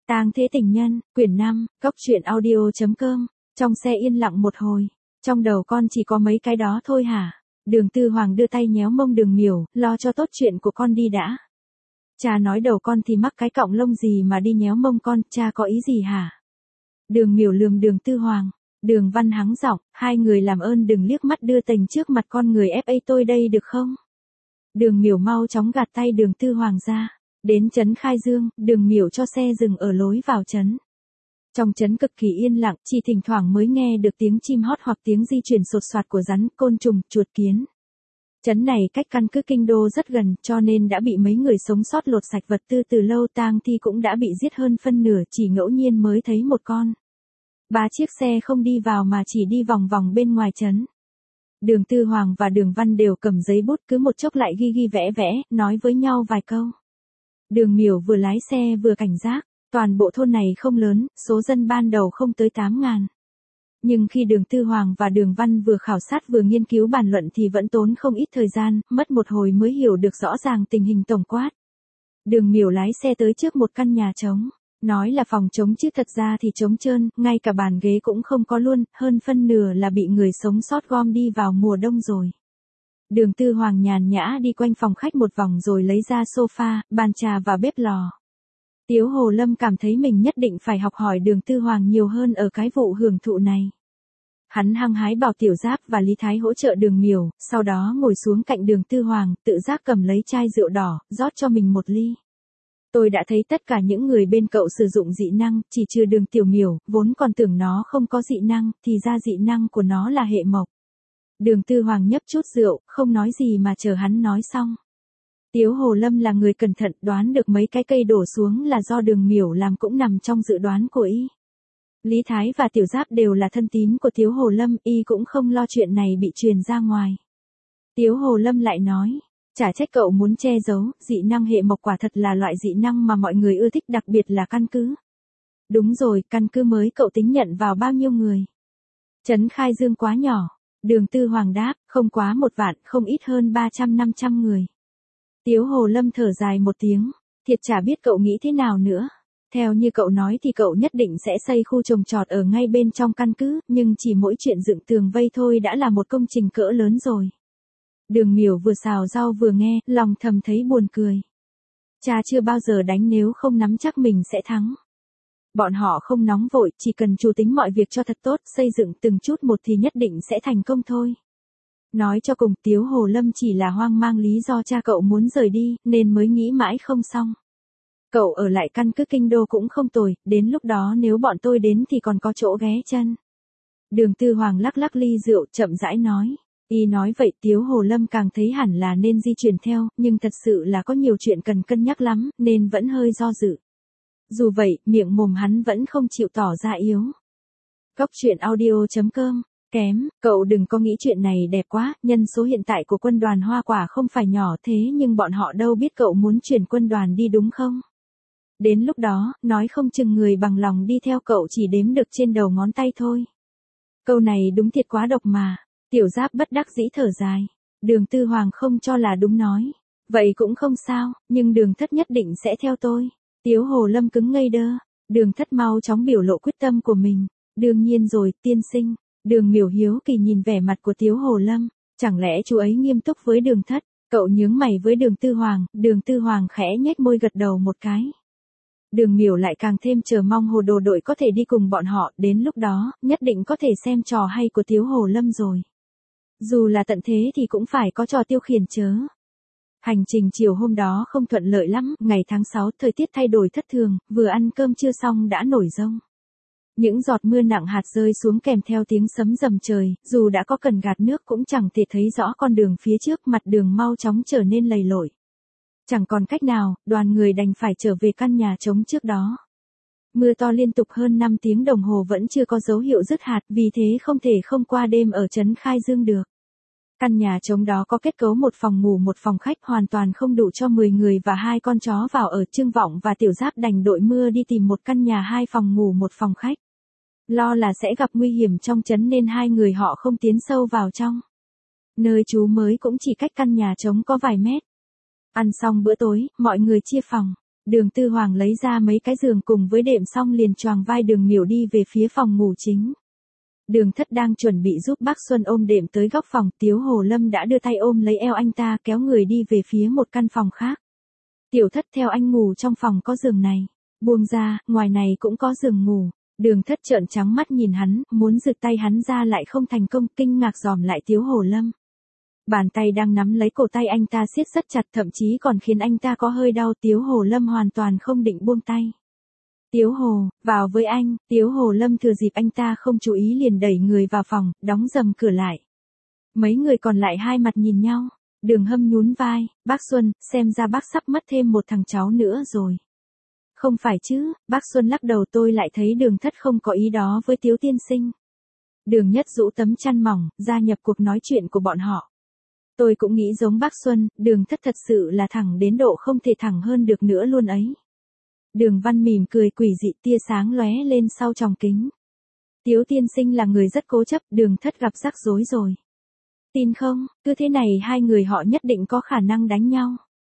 Tang Thế Tình Nhân, quyển 5, Cốc truyện audio.com. Trong xe yên lặng một hồi, trong đầu con chỉ có mấy cái đó thôi hả? Đường Tư Hoàng đưa tay nhéo mông Đường Miểu, lo cho tốt chuyện của con đi đã. Cha nói đầu con thì mắc cái cọng lông gì mà đi nhéo mông con, cha có ý gì hả? Đường Miểu lườm Đường Tư Hoàng. Đường Văn hắng giọng, hai người làm ơn đừng liếc mắt đưa tình trước mặt con người FA tôi đây được không? Đường Miểu mau chóng gạt tay Đường Tư Hoàng ra. Đến trấn Khai Dương, Đường Miểu cho xe dừng ở lối vào trấn. Trong trấn cực kỳ yên lặng, chỉ thỉnh thoảng mới nghe được tiếng chim hót hoặc tiếng di chuyển sột soạt của rắn, côn trùng, chuột kiến. Trấn này cách căn cứ kinh đô rất gần, cho nên đã bị mấy người sống sót lột sạch vật tư từ lâu, tang thi cũng đã bị giết hơn phân nửa, chỉ ngẫu nhiên mới thấy một con. 3 chiếc xe không đi vào mà chỉ đi vòng vòng bên ngoài trấn. Đường Tư Hoàng và Đường Văn đều cầm giấy bút, cứ một chốc lại ghi vẽ vẽ, nói với nhau vài câu. Đường Miểu vừa lái xe vừa cảnh giác, toàn bộ thôn này không lớn, số dân ban đầu không tới 8.000. Nhưng khi Đường Tư Hoàng và Đường Văn vừa khảo sát vừa nghiên cứu bàn luận thì vẫn tốn không ít thời gian, mất một hồi mới hiểu được rõ ràng tình hình tổng quát. Đường Miểu lái xe tới trước một căn nhà trống, nói là phòng trống chứ thật ra thì trống trơn, ngay cả bàn ghế cũng không có luôn, hơn phân nửa là bị người sống sót gom đi vào mùa đông rồi. Đường Tư Hoàng nhàn nhã đi quanh phòng khách một vòng rồi lấy ra sofa, bàn trà và bếp lò. Tiếu Hồ Lâm cảm thấy mình nhất định phải học hỏi Đường Tư Hoàng nhiều hơn ở cái vụ hưởng thụ này. Hắn hăng hái bảo Tiểu Giáp và Lý Thái hỗ trợ Đường Miểu, sau đó ngồi xuống cạnh Đường Tư Hoàng, tự giác cầm lấy chai rượu đỏ, rót cho mình một ly. Tôi đã thấy tất cả những người bên cậu sử dụng dị năng, chỉ trừ Đường Tiểu Miểu, vốn còn tưởng nó không có dị năng, thì ra dị năng của nó là hệ mộc. Đường Tư Hoàng nhấp chút rượu, không nói gì mà chờ hắn nói xong. Tiếu Hồ Lâm là người cẩn thận, đoán được mấy cái cây đổ xuống là do Đường Miểu làm cũng nằm trong dự đoán của y. Lý Thái và Tiểu Giáp đều là thân tín của Tiếu Hồ Lâm, y cũng không lo chuyện này bị truyền ra ngoài. Tiếu Hồ Lâm lại nói, chả trách cậu muốn che giấu, dị năng hệ mộc quả thật là loại dị năng mà mọi người ưa thích, đặc biệt là căn cứ. Đúng rồi, căn cứ mới cậu tính nhận vào bao nhiêu người? Trấn Khai Dương quá nhỏ. Đường Tư Hoàng đáp, không quá 1 vạn, không ít hơn 300-500 người. Tiếu Hồ Lâm thở dài một tiếng, thiệt chả biết cậu nghĩ thế nào nữa. Theo như cậu nói thì cậu nhất định sẽ xây khu trồng trọt ở ngay bên trong căn cứ, nhưng chỉ mỗi chuyện dựng tường vây thôi đã là một công trình cỡ lớn rồi. Đường Miểu vừa xào rau vừa nghe, lòng thầm thấy buồn cười. Cha chưa bao giờ đánh nếu không nắm chắc mình sẽ thắng. Bọn họ không nóng vội, chỉ cần chủ tính mọi việc cho thật tốt, xây dựng từng chút một thì nhất định sẽ thành công thôi. Nói cho cùng, Tiếu Hồ Lâm chỉ là hoang mang lý do cha cậu muốn rời đi, nên mới nghĩ mãi không xong. Cậu ở lại căn cứ kinh đô cũng không tồi, đến lúc đó nếu bọn tôi đến thì còn có chỗ ghé chân. Đường Tư Hoàng lắc lắc ly rượu, chậm rãi nói. Y nói vậy Tiếu Hồ Lâm càng thấy hẳn là nên di chuyển theo, nhưng thật sự là có nhiều chuyện cần cân nhắc lắm, nên vẫn hơi do dự. Dù vậy, miệng mồm hắn vẫn không chịu tỏ ra yếu. Cốc truyện audio.com. Kém, cậu đừng có nghĩ chuyện này đẹp quá, nhân số hiện tại của quân đoàn Hoa Quả không phải nhỏ thế nhưng bọn họ đâu biết cậu muốn chuyển quân đoàn đi đúng không? Đến lúc đó, nói không chừng người bằng lòng đi theo cậu chỉ đếm được trên đầu ngón tay thôi. Câu này đúng thiệt quá độc mà. Tiểu Giáp bất đắc dĩ thở dài. Đường Tư Hoàng không cho là đúng nói. Vậy cũng không sao, nhưng Đường Thất nhất định sẽ theo tôi. Tiếu Hồ Lâm cứng ngây đơ. Đường Thất mau chóng biểu lộ quyết tâm của mình. Đương nhiên rồi, tiên sinh. Đường Miểu hiếu kỳ nhìn vẻ mặt của Tiếu Hồ Lâm. Chẳng lẽ chú ấy nghiêm túc với Đường Thất? Cậu nhướng mày với Đường Tư Hoàng. Đường Tư Hoàng khẽ nhếch môi gật đầu một cái. Đường Miểu lại càng thêm chờ mong Hồ Đồ đội có thể đi cùng bọn họ. Đến lúc đó, nhất định có thể xem trò hay của Tiếu Hồ Lâm rồi. Dù là tận thế thì cũng phải có trò tiêu khiển chớ. Hành trình chiều hôm đó không thuận lợi lắm, ngày tháng 6 thời tiết thay đổi thất thường, vừa ăn cơm trưa xong đã nổi giông. Những giọt mưa nặng hạt rơi xuống kèm theo tiếng sấm rầm trời, dù đã có cần gạt nước cũng chẳng thể thấy rõ con đường phía trước, mặt đường mau chóng trở nên lầy lội. Chẳng còn cách nào, đoàn người đành phải trở về căn nhà trống trước đó. Mưa to liên tục hơn 5 tiếng đồng hồ vẫn chưa có dấu hiệu dứt hạt, vì thế không thể không qua đêm ở trấn Khai Dương được. Căn nhà trống đó có kết cấu một phòng ngủ một phòng khách, hoàn toàn không đủ cho 10 người và 2 con chó vào ở. Trương Vọng và Tiểu Giáp đành đội mưa đi tìm một căn nhà 2 phòng ngủ một phòng khách. Lo là sẽ gặp nguy hiểm trong trấn nên 2 người họ không tiến sâu vào trong. Nơi trú mới cũng chỉ cách căn nhà trống có vài mét. Ăn xong bữa tối, mọi người chia phòng. Đường Tư Hoàng lấy ra mấy cái giường cùng với đệm xong liền choàng vai Đường Miểu đi về phía phòng ngủ chính. Đường Thất đang chuẩn bị giúp bác Xuân ôm đệm tới góc phòng, Tiếu Hồ Lâm đã đưa tay ôm lấy eo anh ta kéo người đi về phía một căn phòng khác. Tiểu Thất theo anh ngủ trong phòng có giường này. Buông ra, ngoài này cũng có giường ngủ. Đường Thất trợn trắng mắt nhìn hắn, muốn giật tay hắn ra lại không thành công, kinh ngạc dòm lại Tiếu Hồ Lâm. Bàn tay đang nắm lấy cổ tay anh ta siết rất chặt, thậm chí còn khiến anh ta có hơi đau. Tiếu Hồ Lâm hoàn toàn không định buông tay. Tiếu Hồ, vào với anh. Tiếu Hồ Lâm thừa dịp anh ta không chú ý liền đẩy người vào phòng, đóng rầm cửa lại. Mấy người còn lại hai mặt nhìn nhau. Đường Hâm nhún vai, bác Xuân, xem ra bác sắp mất thêm một thằng cháu nữa rồi. Không phải chứ, bác Xuân lắc đầu, tôi lại thấy Đường Thất không có ý đó với Tiếu tiên sinh. Đường Nhất rũ tấm chăn mỏng, gia nhập cuộc nói chuyện của bọn họ. Tôi cũng nghĩ giống bác Xuân, Đường Thất thật sự là thẳng đến độ không thể thẳng hơn được nữa luôn ấy. Đường Văn mỉm cười quỷ dị, tia sáng lóe lên sau tròng kính. Tiếu tiên sinh là người rất cố chấp, Đường Thất gặp rắc rối rồi. Tin không, cứ thế này hai người họ nhất định có khả năng đánh nhau.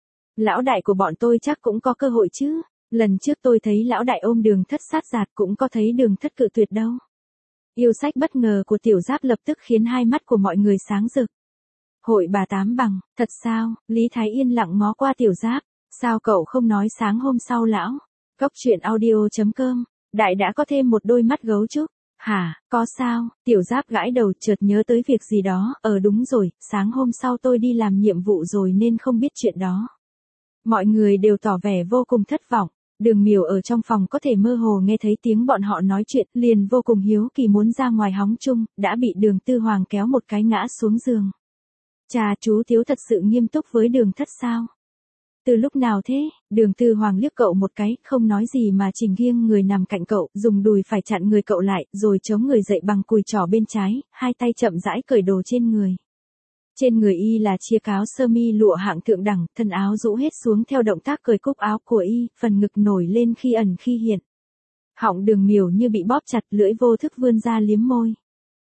Lão đại của bọn tôi chắc cũng có cơ hội chứ. Lần trước tôi thấy lão đại ôm Đường Thất sát giạt, cũng có thấy Đường Thất cự tuyệt đâu. Yêu sách bất ngờ của Tiểu Giáp lập tức khiến hai mắt của mọi người sáng rực. Hội bà tám bằng, thật sao? Lý Thái yên lặng ngó qua Tiểu Giáp. Sao cậu không nói sáng hôm sau lão? Cốc truyện audio.com. Đại đã có thêm một đôi mắt gấu trúc. Hả, có sao? Tiểu Giáp gãi đầu chợt nhớ tới việc gì đó. Đúng rồi, sáng hôm sau tôi đi làm nhiệm vụ rồi nên không biết chuyện đó. Mọi người đều tỏ vẻ vô cùng thất vọng. Đường Miểu ở trong phòng có thể mơ hồ nghe thấy tiếng bọn họ nói chuyện, liền vô cùng hiếu kỳ muốn ra ngoài hóng chung, đã bị Đường Tư Hoàng kéo một cái ngã xuống giường. Chà, chú Tiếu thật sự nghiêm túc với Đường Thất sao? Từ lúc nào thế? Đường Tư Hoàng liếc cậu một cái, không nói gì mà chỉnh nghiêng người nằm cạnh cậu, dùng đùi phải chặn người cậu lại, rồi chống người dậy bằng cùi trỏ bên trái, hai tay chậm rãi cởi đồ trên người. Trên người y là chiếc áo sơ mi lụa hạng thượng đẳng, thân áo rũ hết xuống theo động tác cởi cúc áo của y, phần ngực nổi lên khi ẩn khi hiện. Họng Đường Miểu như bị bóp chặt, lưỡi vô thức vươn ra liếm môi.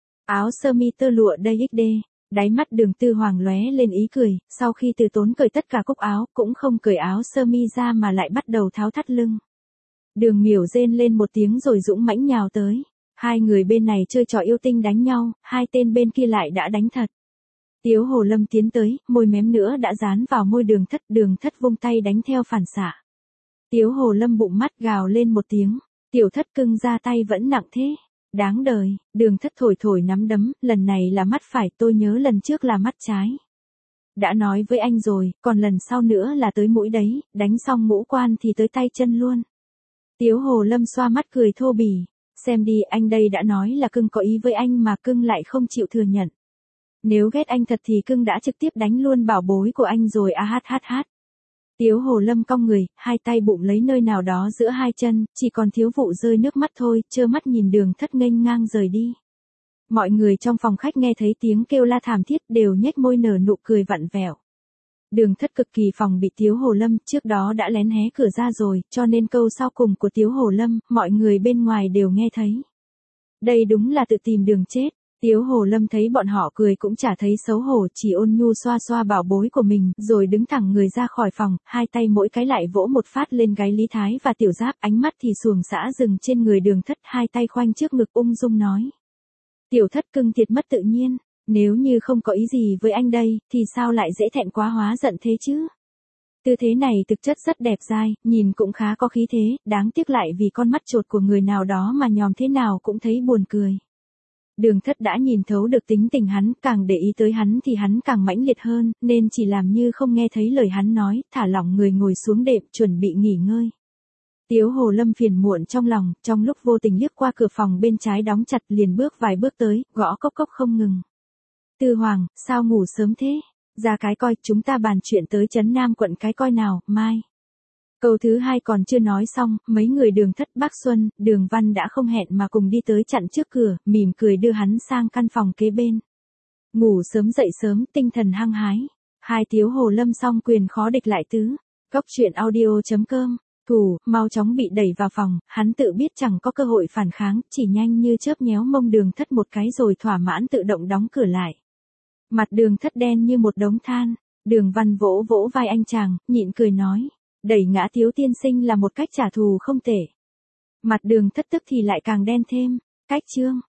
Áo sơ mi tơ lụa DXD. Đáy mắt Đường Tư Hoàng lóe lên ý cười, sau khi từ tốn cởi tất cả cúc áo, cũng không cởi áo sơ mi ra mà lại bắt đầu tháo thắt lưng. Đường Miểu rên lên một tiếng rồi dũng mãnh nhào tới. Hai người bên này chơi trò yêu tinh đánh nhau, hai tên bên kia lại đã đánh thật. Tiếu Hồ Lâm tiến tới, môi mém nữa đã dán vào môi Đường Thất vung tay đánh theo phản xạ. Tiếu Hồ Lâm bụng mắt gào lên một tiếng, Tiểu Thất cưng ra tay vẫn nặng thế. Đáng đời, Đường Thất thổi thổi nắm đấm, lần này là mắt phải, tôi nhớ lần trước là mắt trái. Đã nói với anh rồi, còn lần sau nữa là tới mũi đấy, đánh xong ngũ quan thì tới tay chân luôn. Tiếu Hồ Lâm xoa mắt cười thô bỉ, xem đi, anh đây đã nói là cưng có ý với anh mà cưng lại không chịu thừa nhận. Nếu ghét anh thật thì cưng đã trực tiếp đánh luôn bảo bối của anh rồi hát. Tiếu Hồ Lâm cong người, hai tay bụng lấy nơi nào đó giữa hai chân, chỉ còn thiếu vụ rơi nước mắt thôi, trơ mắt nhìn Đường Thất nghênh ngang rời đi. Mọi người trong phòng khách nghe thấy tiếng kêu la thảm thiết đều nhếch môi nở nụ cười vặn vẹo. Đường Thất cực kỳ phòng bị Tiếu Hồ Lâm, trước đó đã lén hé cửa ra rồi, cho nên câu sau cùng của Tiếu Hồ Lâm, mọi người bên ngoài đều nghe thấy. Đây đúng là tự tìm đường chết. Tiếu Hồ Lâm thấy bọn họ cười cũng chả thấy xấu hổ, chỉ ôn nhu xoa xoa bảo bối của mình, rồi đứng thẳng người ra khỏi phòng, hai tay mỗi cái lại vỗ một phát lên gáy Lý Thái và Tiểu Giáp, ánh mắt thì xuồng xã dừng trên người Đường Thất, hai tay khoanh trước ngực ung dung nói. Tiểu Thất cưng thiệt mất tự nhiên, nếu như không có ý gì với anh đây, thì sao lại dễ thẹn quá hóa giận thế chứ? Tư thế này thực chất rất đẹp dai, nhìn cũng khá có khí thế, đáng tiếc lại vì con mắt chột của người nào đó mà nhòm thế nào cũng thấy buồn cười. Đường Thất đã nhìn thấu được tính tình hắn, càng để ý tới hắn thì hắn càng mãnh liệt hơn, nên chỉ làm như không nghe thấy lời hắn nói, thả lỏng người ngồi xuống đệm, chuẩn bị nghỉ ngơi. Tiếu Hồ Lâm phiền muộn trong lòng, trong lúc vô tình liếc qua cửa phòng bên trái đóng chặt liền bước vài bước tới, gõ cốc cốc không ngừng. Tư Hoàng, sao ngủ sớm thế? Ra Cái Coi, chúng ta bàn chuyện tới Trấn Nam quận Cái Coi nào, mai. Câu thứ hai còn chưa nói xong, mấy người Đường Thất, Bác Xuân, Đường Văn đã không hẹn mà cùng đi tới chặn trước cửa, mỉm cười đưa hắn sang căn phòng kế bên. Ngủ sớm dậy sớm, tinh thần hăng hái. Hai Tiếu Hồ Lâm song quyền khó địch lại tứ. Cốc truyện audio.com. Thủ, mau chóng bị đẩy vào phòng, hắn tự biết chẳng có cơ hội phản kháng, chỉ nhanh như chớp nhéo mông Đường Thất một cái rồi thỏa mãn tự động đóng cửa lại. Mặt Đường Thất đen như một đống than, Đường Văn vỗ vỗ vai anh chàng, nhịn cười nói. Đẩy ngã Tiếu tiên sinh là một cách trả thù không tệ. Mặt Đường Thất tức thì lại càng đen thêm. Cách chương